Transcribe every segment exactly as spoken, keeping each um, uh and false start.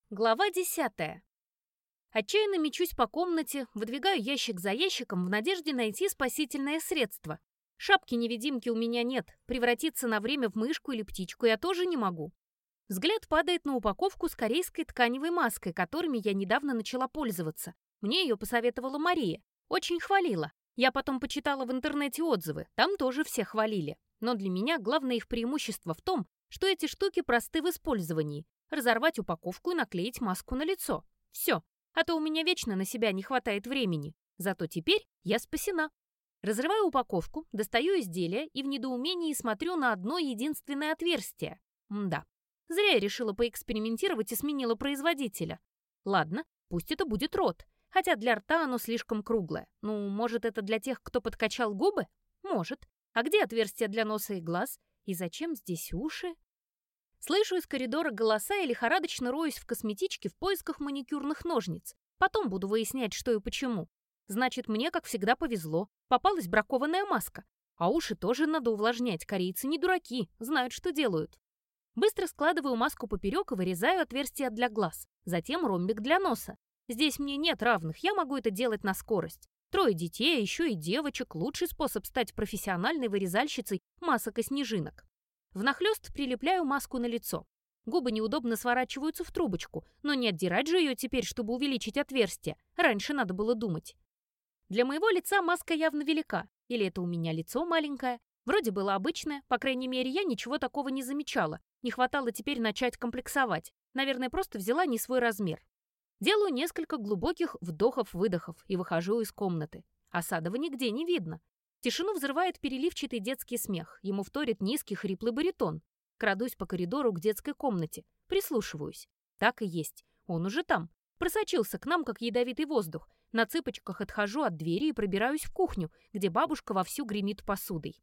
Глава десятая. Отчаянно мечусь по комнате, выдвигаю ящик за ящиком в надежде найти спасительное средство. Шапки-невидимки у меня нет, превратиться на время в мышку или птичку я тоже не могу. Взгляд падает на упаковку с корейской тканевой маской, которыми я недавно начала пользоваться. Мне ее посоветовала Мария. Очень хвалила. Я потом почитала в интернете отзывы, там тоже все хвалили. Но для меня главное их преимущество в том, что эти штуки просты в использовании. Разорвать упаковку и наклеить маску на лицо. Все. А то у меня вечно на себя не хватает времени. Зато теперь я спасена. Разрываю упаковку, достаю изделие и в недоумении смотрю на одно единственное отверстие. Мда. Зря я решила поэкспериментировать и сменила производителя. Ладно, пусть это будет рот. Хотя для рта оно слишком круглое. Ну, может, это для тех, кто подкачал губы? Может. А где отверстия для носа и глаз? И зачем здесь уши? Слышу из коридора голоса и лихорадочно роюсь в косметичке в поисках маникюрных ножниц. Потом буду выяснять, что и почему. Значит, мне, как всегда, повезло. Попалась бракованная маска. А уши тоже надо увлажнять. Корейцы не дураки, знают, что делают. Быстро складываю маску поперек и вырезаю отверстие для глаз. Затем ромбик для носа. Здесь мне нет равных, я могу это делать на скорость. Трое детей, а еще и девочек. Лучший способ стать профессиональной вырезальщицей масок и снежинок. Внахлёст прилепляю маску на лицо. Губы неудобно сворачиваются в трубочку, но не отдирать же ее теперь, чтобы увеличить отверстие. Раньше надо было думать. Для моего лица маска явно велика. Или это у меня лицо маленькое? Вроде было обычное, по крайней мере, я ничего такого не замечала. Не хватало теперь начать комплексовать. Наверное, просто взяла не свой размер. Делаю несколько глубоких вдохов-выдохов и выхожу из комнаты. Асадова нигде не видно. Тишину взрывает переливчатый детский смех. Ему вторит низкий хриплый баритон. Крадусь по коридору к детской комнате. Прислушиваюсь. Так и есть. Он уже там. Просочился к нам, как ядовитый воздух. На цыпочках отхожу от двери и пробираюсь в кухню, где бабушка вовсю гремит посудой.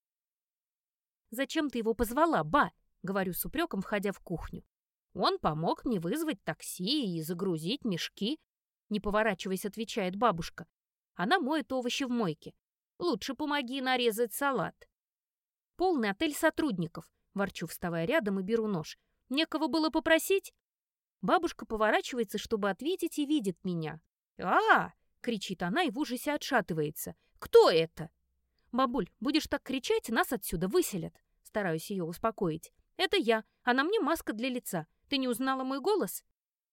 «Зачем ты его позвала, ба?» — говорю с упреком, входя в кухню. «Он помог мне вызвать такси и загрузить мешки», — не поворачиваясь, отвечает бабушка. Она моет овощи в мойке. «Лучше помоги нарезать салат». «Полный отель сотрудников», — ворчу, вставая рядом и беру нож. «Некого было попросить?» Бабушка поворачивается, чтобы ответить, и видит меня. «А!» — кричит она и в ужасе отшатывается. «Кто это?» «Бабуль, будешь так кричать, нас отсюда выселят». Стараюсь ее успокоить. «Это я, а на мне маска для лица. Ты не узнала мой голос?»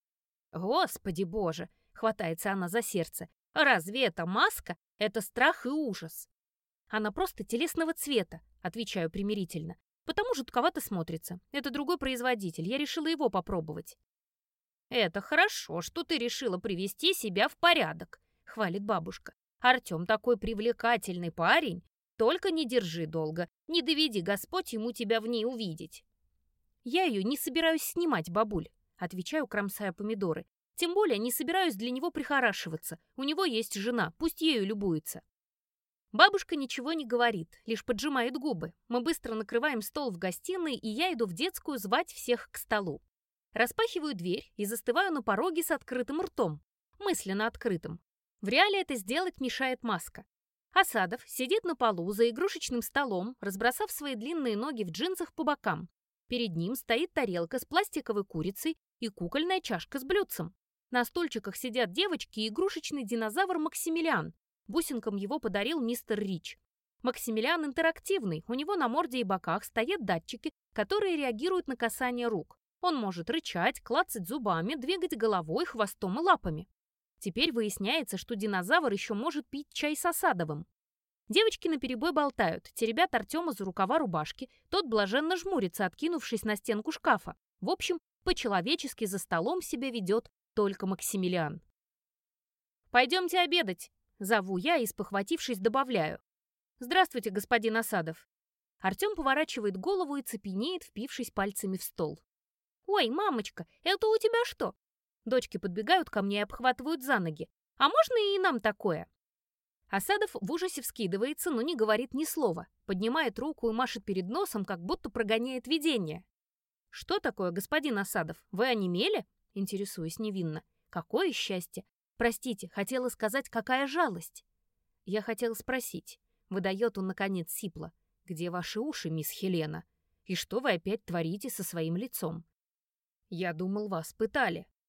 «Господи боже!» — хватается она за сердце. «Разве это маска? Это страх и ужас». «Она просто телесного цвета», — отвечаю примирительно. «Потому жутковато смотрится. Это другой производитель, я решила его попробовать». «Это хорошо, что ты решила привести себя в порядок», — хвалит бабушка. «Артем такой привлекательный парень. Только не держи долго, не доведи Господь ему тебя в ней увидеть». «Я ее не собираюсь снимать, бабуль», — отвечаю, кромсая помидоры. «Тем более не собираюсь для него прихорашиваться. У него есть жена, пусть ею любуется». Бабушка ничего не говорит, лишь поджимает губы. Мы быстро накрываем стол в гостиной, и я иду в детскую звать всех к столу. Распахиваю дверь и застываю на пороге с открытым ртом. Мысленно открытым. В реале это сделать мешает маска. Асадов сидит на полу за игрушечным столом, разбросав свои длинные ноги в джинсах по бокам. Перед ним стоит тарелка с пластиковой курицей и кукольная чашка с блюдцем. На стульчиках сидят девочки и игрушечный динозавр Максимилиан. Бусинкам его подарил мистер Рич. Максимилиан интерактивный, у него на морде и боках стоят датчики, которые реагируют на касание рук. Он может рычать, клацать зубами, двигать головой, хвостом и лапами. Теперь выясняется, что динозавр еще может пить чай с Асадовым. Девочки наперебой болтают, теребят Артема за рукава рубашки, тот блаженно жмурится, откинувшись на стенку шкафа. В общем, по-человечески за столом себя ведет только Максимилиан. «Пойдемте обедать», — зову я и, спохватившись, добавляю. «Здравствуйте, господин Асадов». Артем поворачивает голову и цепенеет, впившись пальцами в стол. «Ой, мамочка, это у тебя что?» Дочки подбегают ко мне и обхватывают за ноги. «А можно и нам такое?» Асадов в ужасе вскидывается, но не говорит ни слова. Поднимает руку и машет перед носом, как будто прогоняет видение. «Что такое, господин Асадов? Вы онемели?» Интересуюсь невинно. «Какое счастье! Простите, хотела сказать, какая жалость!» «Я хотела спросить». Выдает он, наконец, сипло. «Где ваши уши, мисс Хелена? И что вы опять творите со своим лицом?» «Я думал, вас пытали».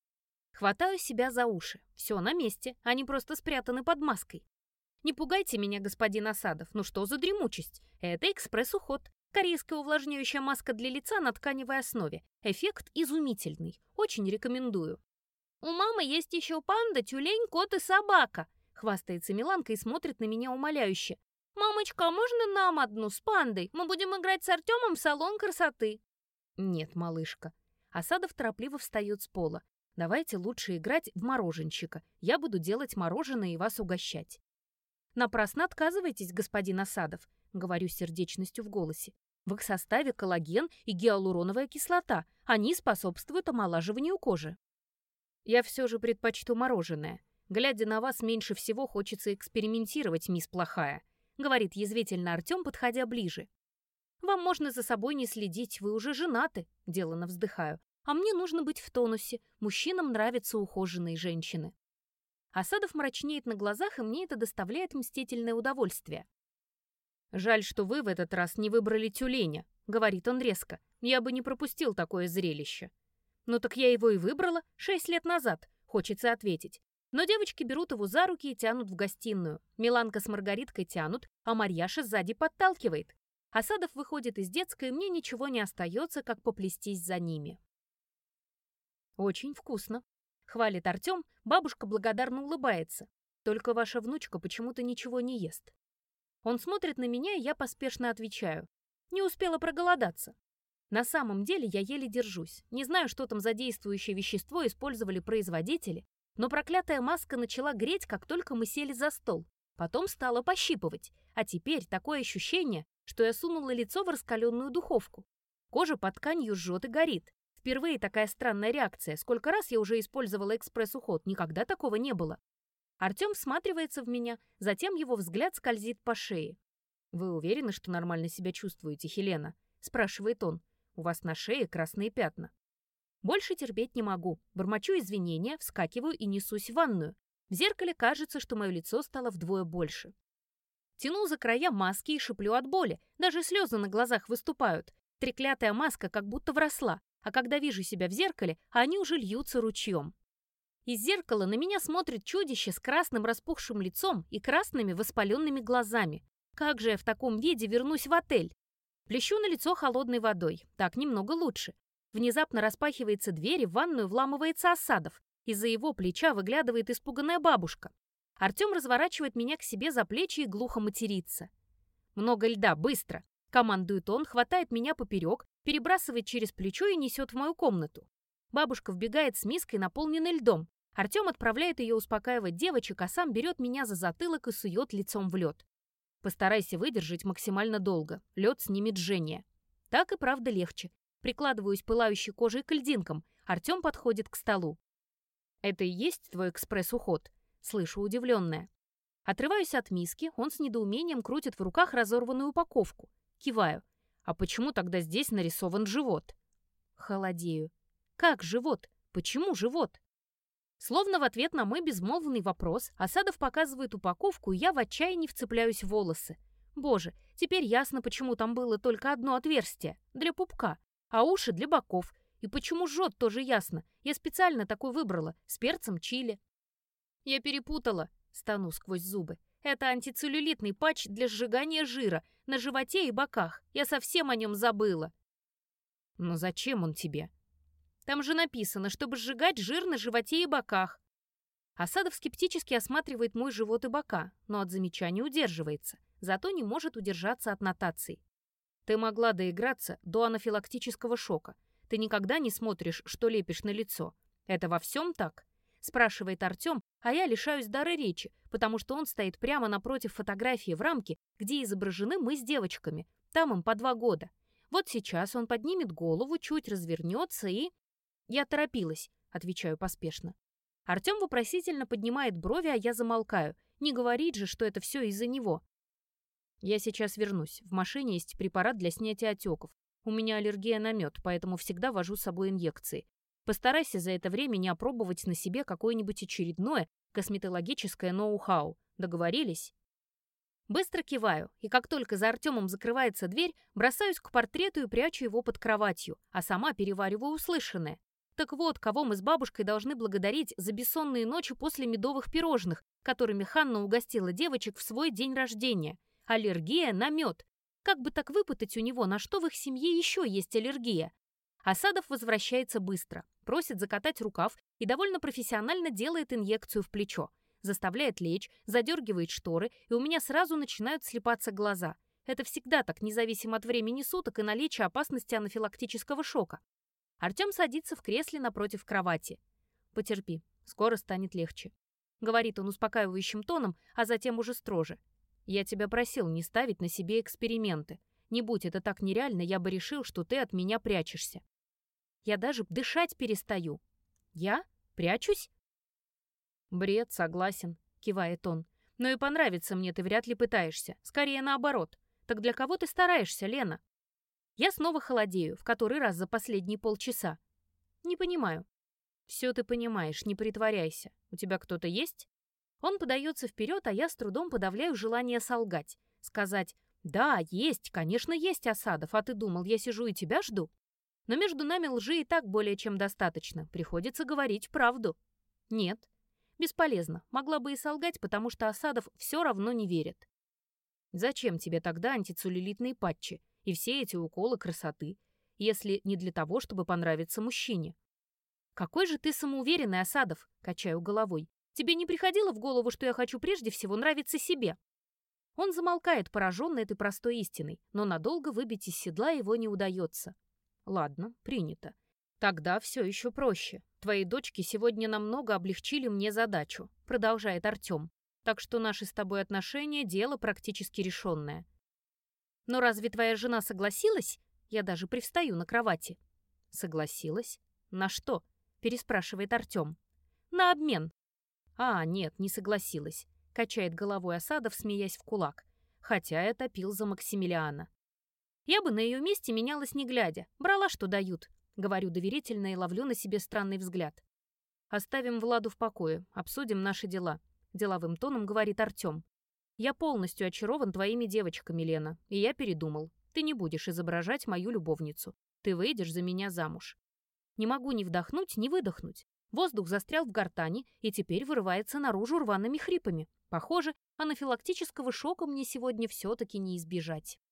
Хватаю себя за уши. Все на месте, они просто спрятаны под маской. Не пугайте меня, господин Асадов, ну что за дремучесть? Это экспресс-уход. Корейская увлажняющая маска для лица на тканевой основе. Эффект изумительный. Очень рекомендую. У мамы есть еще панда, тюлень, кот и собака. Хвастается Миланка и смотрит на меня умоляюще. «Мамочка, а можно нам одну с пандой? Мы будем играть с Артемом в салон красоты». «Нет, малышка». Асадов торопливо встает с пола. «Давайте лучше играть в мороженщика. Я буду делать мороженое и вас угощать». «Напрасно отказываетесь, господин Асадов», — говорю с сердечностью в голосе. «В их составе коллаген и гиалуроновая кислота. Они способствуют омолаживанию кожи». «Я все же предпочту мороженое. Глядя на вас, меньше всего хочется экспериментировать, мисс Плохая», — говорит язвительно Артем, подходя ближе. «Вам можно за собой не следить, вы уже женаты», — делано вздыхаю. «А мне нужно быть в тонусе. Мужчинам нравятся ухоженные женщины». Асадов мрачнеет на глазах, и мне это доставляет мстительное удовольствие. «Жаль, что вы в этот раз не выбрали тюленя», — говорит он резко. «Я бы не пропустил такое зрелище». «Ну так я его и выбрала шесть лет назад», — хочется ответить. Но девочки берут его за руки и тянут в гостиную. Миланка с Маргариткой тянут, а Марьяша сзади подталкивает. Асадов выходит из детской, и мне ничего не остается, как поплестись за ними. «Очень вкусно», — хвалит Артем, бабушка благодарно улыбается. «Только ваша внучка почему-то ничего не ест». Он смотрит на меня, и я поспешно отвечаю. «Не успела проголодаться». На самом деле я еле держусь. Не знаю, что там за действующее вещество использовали производители, но проклятая маска начала греть, как только мы сели за стол. Потом стала пощипывать. А теперь такое ощущение, что я сунула лицо в раскаленную духовку. Кожа под тканью жжет и горит. Впервые такая странная реакция. Сколько раз я уже использовала экспресс-уход, никогда такого не было. Артем всматривается в меня, затем его взгляд скользит по шее. «Вы уверены, что нормально себя чувствуете, Хелена?» – спрашивает он. «У вас на шее красные пятна». Больше терпеть не могу. Бормочу извинения, вскакиваю и несусь в ванную. В зеркале кажется, что мое лицо стало вдвое больше. Тяну за края маски и шиплю от боли. Даже слезы на глазах выступают. Треклятая маска как будто вросла, а когда вижу себя в зеркале, они уже льются ручьем. Из зеркала на меня смотрит чудище с красным распухшим лицом и красными воспаленными глазами. Как же я в таком виде вернусь в отель? Плещу на лицо холодной водой. Так немного лучше. Внезапно распахивается дверь, и в ванную вламывается Асадов. Из-за его плеча выглядывает испуганная бабушка. Артем разворачивает меня к себе за плечи и глухо матерится. «Много льда, быстро!» — командует он, хватает меня поперек, перебрасывает через плечо и несет в мою комнату. Бабушка вбегает с миской, наполненной льдом. Артем отправляет ее успокаивать девочек, а сам берет меня за затылок и сует лицом в лед. «Постарайся выдержать максимально долго. Лед снимет жжение». Так и правда легче. Прикладываюсь пылающей кожей к льдинкам. Артем подходит к столу. «Это и есть твой экспресс-уход?» Слышу удивленная. Отрываюсь от миски, он с недоумением крутит в руках разорванную упаковку. Киваю. «А почему тогда здесь нарисован живот?» Холодею. «Как живот? Почему живот?» Словно в ответ на мой безмолвный вопрос, Асадов показывает упаковку, и я в отчаянии вцепляюсь в волосы. Боже, теперь ясно, почему там было только одно отверстие – для пупка, а уши для боков. И почему жжет, тоже ясно. Я специально такой выбрала, с перцем чили. «Я перепутала», – стану сквозь зубы. «Это антицеллюлитный патч для сжигания жира на животе и боках. Я совсем о нем забыла». «Но зачем он тебе?» «Там же написано, чтобы сжигать жир на животе и боках». Асадов скептически осматривает мой живот и бока, но от замечаний удерживается. Зато не может удержаться от нотаций. «Ты могла доиграться до анафилактического шока. Ты никогда не смотришь, что лепишь на лицо. Это во всем так?» Спрашивает Артем, а я лишаюсь дара речи, потому что он стоит прямо напротив фотографии в рамке, где изображены мы с девочками. Там им по два года. Вот сейчас он поднимет голову, чуть развернется и... «Я торопилась», — отвечаю поспешно. Артем вопросительно поднимает брови, а я замолкаю. Не говорит же, что это все из-за него. «Я сейчас вернусь. В машине есть препарат для снятия отеков. У меня аллергия на мед, поэтому всегда вожу с собой инъекции. Постарайся за это время не опробовать на себе какое-нибудь очередное косметологическое ноу-хау. Договорились?» Быстро киваю, и как только за Артемом закрывается дверь, бросаюсь к портрету и прячу его под кроватью, а сама перевариваю услышанное. Так вот, кого мы с бабушкой должны благодарить за бессонные ночи после медовых пирожных, которыми Ханна угостила девочек в свой день рождения. Аллергия на мед. Как бы так выпытать у него, на что в их семье еще есть аллергия? Асадов возвращается быстро, просит закатать рукав и довольно профессионально делает инъекцию в плечо. Заставляет лечь, задергивает шторы, и у меня сразу начинают слипаться глаза. Это всегда так, независимо от времени суток и наличия опасности анафилактического шока. Артем садится в кресле напротив кровати. «Потерпи, скоро станет легче», — говорит он успокаивающим тоном, а затем уже строже. «Я тебя просил не ставить на себе эксперименты. Не будь это так нереально, я бы решил, что ты от меня прячешься. Я даже дышать перестаю. Я? Прячусь?» «Бред, согласен», — кивает он. «Но и понравится мне ты вряд ли пытаешься. Скорее наоборот. Так для кого ты стараешься, Лена?» Я снова холодею, в который раз за последние полчаса. «Не понимаю». «Все ты понимаешь, не притворяйся. У тебя кто-то есть?» Он подается вперед, а я с трудом подавляю желание солгать. Сказать: «Да, есть, конечно, есть, Асадов, а ты думал, я сижу и тебя жду?» Но между нами лжи и так более чем достаточно. Приходится говорить правду. «Нет». Бесполезно. Могла бы и солгать, потому что Асадов все равно не верит. «Зачем тебе тогда антицеллюлитные патчи и все эти уколы красоты, если не для того, чтобы понравиться мужчине?» «Какой же ты самоуверенный, Асадов!» — качаю головой. «Тебе не приходило в голову, что я хочу прежде всего нравиться себе?» Он замолкает, пораженный этой простой истиной, но надолго выбить из седла его не удается. «Ладно, принято. Тогда все еще проще. Твои дочки сегодня намного облегчили мне задачу», — продолжает Артем. «Так что наши с тобой отношения — дело практически решенное». «Но разве твоя жена согласилась?» Я даже привстаю на кровати. «Согласилась? На что?» — переспрашивает Артем. «На обмен». «А, нет, не согласилась», — качает головой Асадов, смеясь в кулак. Хотя я топил за Максимилиана. «Я бы на ее месте менялась не глядя. Брала, что дают», — говорю доверительно и ловлю на себе странный взгляд. «Оставим Владу в покое, обсудим наши дела», — деловым тоном говорит Артем. «Я полностью очарован твоими девочками, Лена, и я передумал. Ты не будешь изображать мою любовницу. Ты выйдешь за меня замуж». Не могу ни вдохнуть, ни выдохнуть. Воздух застрял в гортани и теперь вырывается наружу рваными хрипами. Похоже, анафилактического шока мне сегодня все-таки не избежать.